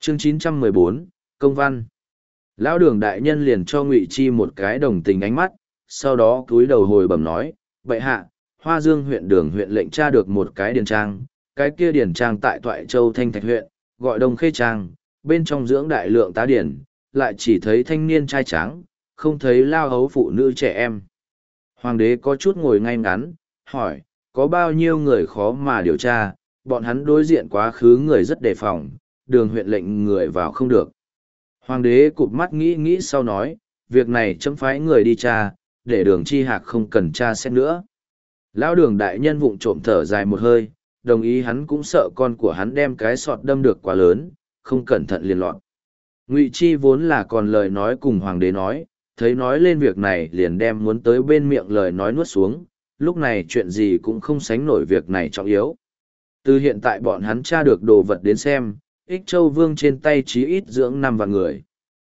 Chương 914, Công văn. Lão đường đại nhân liền cho Ngụy Chi một cái đồng tình ánh mắt, sau đó cúi đầu hồi bẩm nói, bệ hạ, Hoa Dương huyện đường huyện lệnh tra được một cái điền trang, cái kia điền trang tại Toại Châu Thanh Thạch huyện, gọi Đông Khê Trang, bên trong dưỡng đại lượng tá điển, lại chỉ thấy thanh niên trai tráng, không thấy lao hấu phụ nữ trẻ em. Hoàng đế có chút ngồi ngay ngắn, hỏi, có bao nhiêu người khó mà điều tra, bọn hắn đối diện quá khứ người rất đề phòng, đường huyện lệnh người vào không được. Hoàng đế cụp mắt nghĩ nghĩ sau nói, việc này chấm phái người đi tra, để đường chi hạc không cần tra xét nữa. Lão đường đại nhân vụng trộm thở dài một hơi, đồng ý hắn cũng sợ con của hắn đem cái sọt đâm được quá lớn, không cẩn thận liền lọt. Ngụy Chi vốn là còn lời nói cùng hoàng đế nói, thấy nói lên việc này liền đem muốn tới bên miệng lời nói nuốt xuống, lúc này chuyện gì cũng không sánh nổi việc này trọng yếu. Từ hiện tại bọn hắn tra được đồ vật đến xem, Ích Châu Vương trên tay chí ít dưỡng 5 vạn người.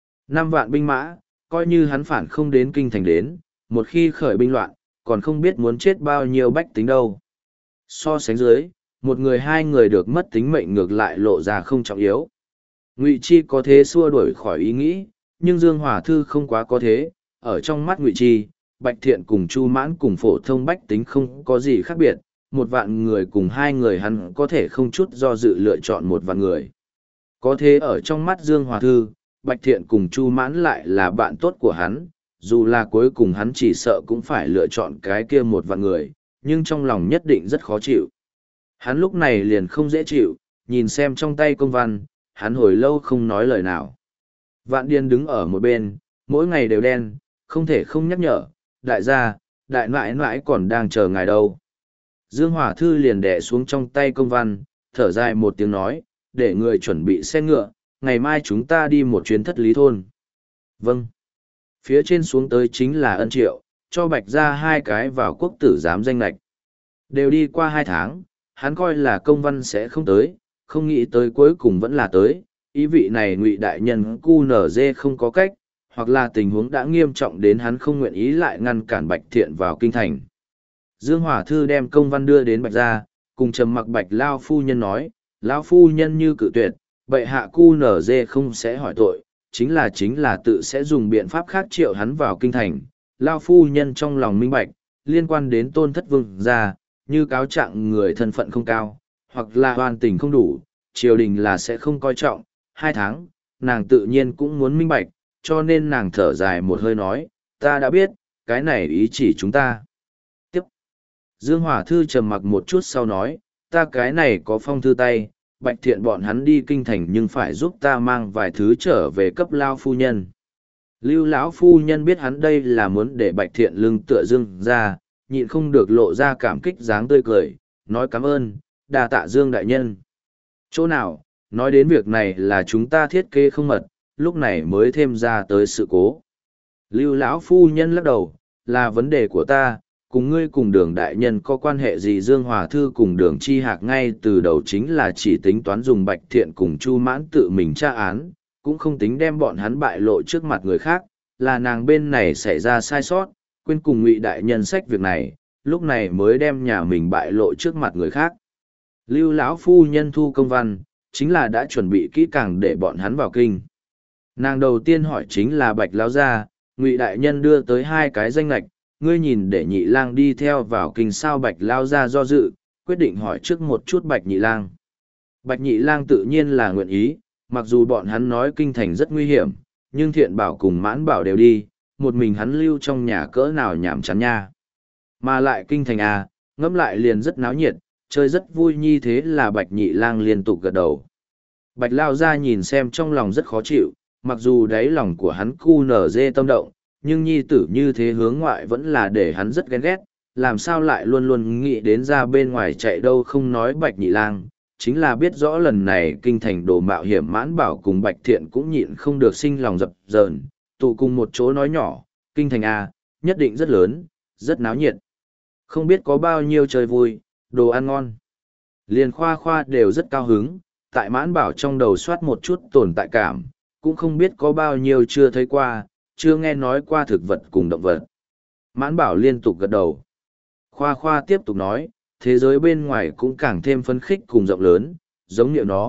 5 vạn binh mã, coi như hắn phản không đến kinh thành đến, một khi khởi binh loạn, còn không biết muốn chết bao nhiêu bách tính đâu. So sánh dưới, một người hai người được mất tính mệnh ngược lại lộ ra không trọng yếu. Ngụy Chi có thế xua đuổi khỏi ý nghĩ, nhưng Dương Hòa Thư không quá có thế, ở trong mắt Ngụy Chi, Bạch Thiện cùng Chu Mãn cùng phổ thông bách tính không có gì khác biệt, 1 vạn người cùng 2 người hắn có thể không chút do dự lựa chọn 1 vạn người. Có thế ở trong mắt Dương Hòa Thư, Bạch Thiện cùng Chu Mãn lại là bạn tốt của hắn, dù là cuối cùng hắn chỉ sợ cũng phải lựa chọn cái kia 1 vạn người, nhưng trong lòng nhất định rất khó chịu. Hắn lúc này liền không dễ chịu, nhìn xem trong tay công văn, hắn hồi lâu không nói lời nào. Vạn Điền đứng ở một bên, mỗi ngày đều đen, không thể không nhắc nhở, đại gia, đại nãi nãi còn đang chờ ngài đâu. Dương Hòa Thư liền đè xuống trong tay công văn, thở dài một tiếng nói, để người chuẩn bị xe ngựa, ngày mai chúng ta đi một chuyến Thất Lý Thôn. Vâng. Phía trên xuống tới chính là Ân Triệu, cho Bạch ra 2 cái vào quốc tử giám danh lạch. Đều đi qua 2 tháng, hắn coi là công văn sẽ không tới, không nghĩ tới cuối cùng vẫn là tới, ý vị này Ngụy đại nhân QNZ không có cách, hoặc là tình huống đã nghiêm trọng đến hắn không nguyện ý lại ngăn cản Bạch Thiện vào kinh thành. Dương Hòa Thư đem công văn đưa đến Bạch gia, cùng trầm mặc Bạch Lao phu nhân nói, Lao phu nhân như cự tuyệt, bệ hạ QNZ không sẽ hỏi tội, chính là tự sẽ dùng biện pháp khác triệu hắn vào kinh thành. Lao phu nhân trong lòng minh bạch, liên quan đến Tôn Thất Vương gia, như cáo trạng người thân phận không cao, hoặc là hoàn tình không đủ, triều đình là sẽ không coi trọng. 2 tháng, nàng tự nhiên cũng muốn minh bạch, cho nên nàng thở dài một hơi nói, ta đã biết, cái này ý chỉ chúng ta. Tiếp. Dương Hòa Thư trầm mặc một chút sau nói, ta cái này có phong thư tay, Bạch Thiện bọn hắn đi kinh thành nhưng phải giúp ta mang vài thứ trở về cấp Lao phu nhân. Lưu lão phu nhân biết hắn đây là muốn để Bạch Thiện lưng tựa Dương ra, nhịn không được lộ ra cảm kích dáng tươi cười, nói cảm ơn, đa tạ Dương đại nhân. Chỗ nào, nói đến việc này là chúng ta thiết kế không mật, lúc này mới thêm ra tới sự cố. Lưu lão phu nhân lắc đầu, là vấn đề của ta, cùng ngươi cùng đường đại nhân có quan hệ gì? Dương Hòa Thư cùng đường chi hạc ngay từ đầu chính là chỉ tính toán dùng Bạch Thiện cùng Chu Mãn tự mình tra án, cũng không tính đem bọn hắn bại lộ trước mặt người khác, là nàng bên này xảy ra sai sót, quên cùng Ngụy đại nhân sách việc này, lúc này mới đem nhà mình bại lộ trước mặt người khác. Lưu lão phu nhân thu công văn, chính là đã chuẩn bị kỹ càng để bọn hắn vào kinh. Nàng đầu tiên hỏi chính là Bạch lão gia, Ngụy đại nhân đưa tới 2 cái danh lệch, ngươi nhìn để Nhị lang đi theo vào kinh sao? Bạch lão gia do dự, quyết định hỏi trước một chút Bạch Nhị lang. Bạch Nhị lang tự nhiên là nguyện ý, mặc dù bọn hắn nói kinh thành rất nguy hiểm, nhưng Thiện Bảo cùng Mãn Bảo đều đi, một mình hắn lưu trong nhà cỡ nào nhảm chán nha. Mà lại kinh thành à, ngẫm lại liền rất náo nhiệt, chơi rất vui, như thế là Bạch Nhị lang liên tục gật đầu. Bạch Lao ra nhìn xem trong lòng rất khó chịu, mặc dù đáy lòng của hắn cu nở dê tâm động, nhưng nhi tử như thế hướng ngoại vẫn là để hắn rất ghen ghét, làm sao lại luôn luôn nghĩ đến ra bên ngoài chạy đâu. Không nói Bạch Nhị lang, chính là biết rõ lần này kinh thành đồ mạo hiểm, Mãn Bảo cùng Bạch Thiện cũng nhịn không được sinh lòng dập dờn, tụ cùng một chỗ nói nhỏ, kinh thành A, nhất định rất lớn, rất náo nhiệt. Không biết có bao nhiêu chơi vui, đồ ăn ngon. Liền Khoa Khoa đều rất cao hứng, tại Mãn Bảo trong đầu soát một chút tồn tại cảm, cũng không biết có bao nhiêu chưa thấy qua, chưa nghe nói qua thực vật cùng động vật. Mãn Bảo liên tục gật đầu. Khoa Khoa tiếp tục nói, thế giới bên ngoài cũng càng thêm phấn khích cùng rộng lớn, giống như nó,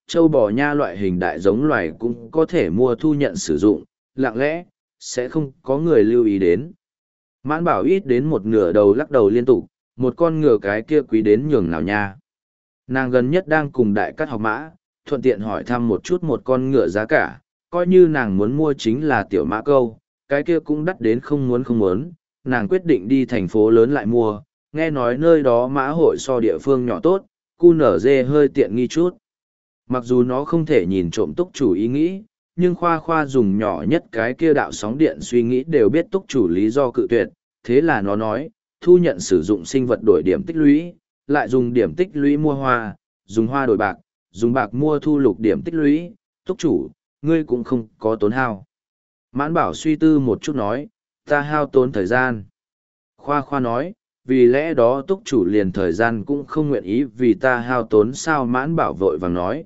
trâu bò nha loại hình đại giống loài cũng có thể mua thu nhận sử dụng, lặng lẽ, sẽ không có người lưu ý đến. Mãn Bảo ít đến một nửa đầu lắc đầu liên tục, một con ngựa cái kia quý đến nhường nào nha. Nàng gần nhất đang cùng đại cát học mã, thuận tiện hỏi thăm một chút một con ngựa giá cả, coi như nàng muốn mua chính là tiểu mã câu, cái kia cũng đắt đến không muốn, nàng quyết định đi thành phố lớn lại mua, nghe nói nơi đó mã hội so địa phương nhỏ tốt, cu nở dê hơi tiện nghi chút. Mặc dù nó không thể nhìn trộm túc chủ ý nghĩ, nhưng khoa khoa dùng nhỏ nhất cái kia đạo sóng điện suy nghĩ đều biết túc chủ lý do cự tuyệt, thế là nó nói, thu nhận sử dụng sinh vật đổi điểm tích lũy, lại dùng điểm tích lũy mua hoa, dùng hoa đổi bạc, dùng bạc mua thu lục điểm tích lũy, túc chủ, ngươi cũng không có tốn hao. Mãn Bảo suy tư một chút nói, ta hao tốn thời gian. Khoa khoa nói, vì lẽ đó túc chủ liền thời gian cũng không nguyện ý vì ta hao tốn sao. Mãn Bảo vội vàng nói,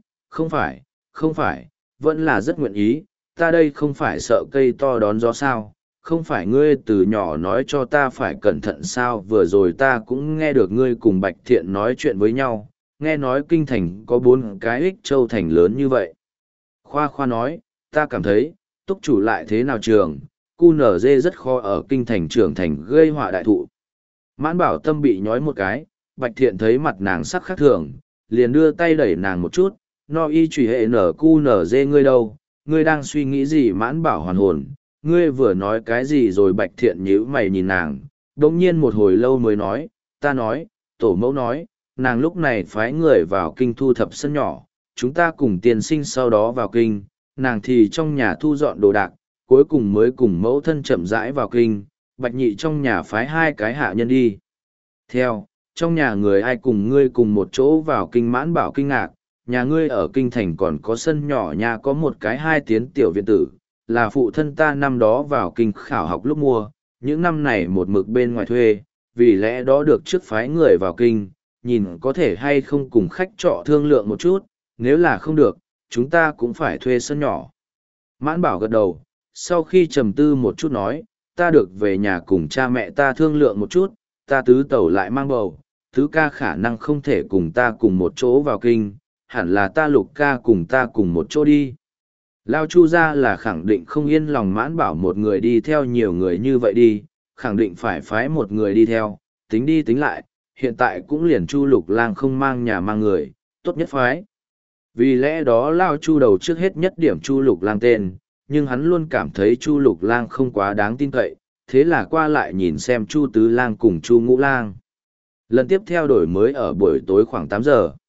không phải, vẫn là rất nguyện ý, ta đây không phải sợ cây to đón gió sao, không phải ngươi từ nhỏ nói cho ta phải cẩn thận sao. Vừa rồi ta cũng nghe được ngươi cùng Bạch Thiện nói chuyện với nhau, nghe nói kinh thành có 4 cái ích châu thành lớn như vậy. Khoa khoa nói, ta cảm thấy, túc chủ lại thế nào trường, cu nở dê rất khó ở kinh thành trưởng thành gây họa đại thụ. Mãn Bảo tâm bị nhói một cái, Bạch Thiện thấy mặt nàng sắc khác thường, liền đưa tay đẩy nàng một chút, no y trùy hệ nở cu nở dê ngươi đâu, ngươi đang suy nghĩ gì. Mãn Bảo hoàn hồn, ngươi vừa nói cái gì rồi. Bạch Thiện nhíu mày nhìn nàng, đống nhiên một hồi lâu mới nói, ta nói, tổ mẫu nói, nàng lúc này phái người vào kinh thu thập sân nhỏ, chúng ta cùng tiên sinh sau đó vào kinh, nàng thì trong nhà thu dọn đồ đạc, cuối cùng mới cùng mẫu thân chậm rãi vào kinh. Bạch Nhị trong nhà phái 2 cái hạ nhân đi theo, trong nhà người ai cùng ngươi cùng một chỗ vào kinh. Mãn Bảo kinh ngạc, nhà ngươi ở kinh thành còn có sân nhỏ, nhà có một cái 2 tiến tiểu viện tử, là phụ thân ta năm đó vào kinh khảo học lúc mua, những năm này một mực bên ngoài thuê, vì lẽ đó được trước phái người vào kinh, nhìn có thể hay không cùng khách trọ thương lượng một chút, nếu là không được, chúng ta cũng phải thuê sân nhỏ. Mãn Bảo gật đầu, sau khi trầm tư một chút nói, ta được về nhà cùng cha mẹ ta thương lượng một chút, ta tứ tẩu lại mang bầu, tứ ca khả năng không thể cùng ta cùng một chỗ vào kinh, hẳn là ta Lục ca cùng ta cùng một chỗ đi. Lao Chu ra là khẳng định không yên lòng Mãn Bảo một người đi theo nhiều người như vậy đi, khẳng định phải phái một người đi theo, tính đi tính lại, hiện tại cũng liền Chu Lục Lang không mang nhà mang người, tốt nhất phái. Vì lẽ đó Lao Chu đầu trước hết nhất điểm Chu Lục Lang tên, nhưng hắn luôn cảm thấy Chu Lục Lang không quá đáng tin cậy, thế là qua lại nhìn xem Chu Tứ Lang cùng Chu Ngũ Lang. Lần tiếp theo đổi mới ở buổi tối khoảng 8 giờ.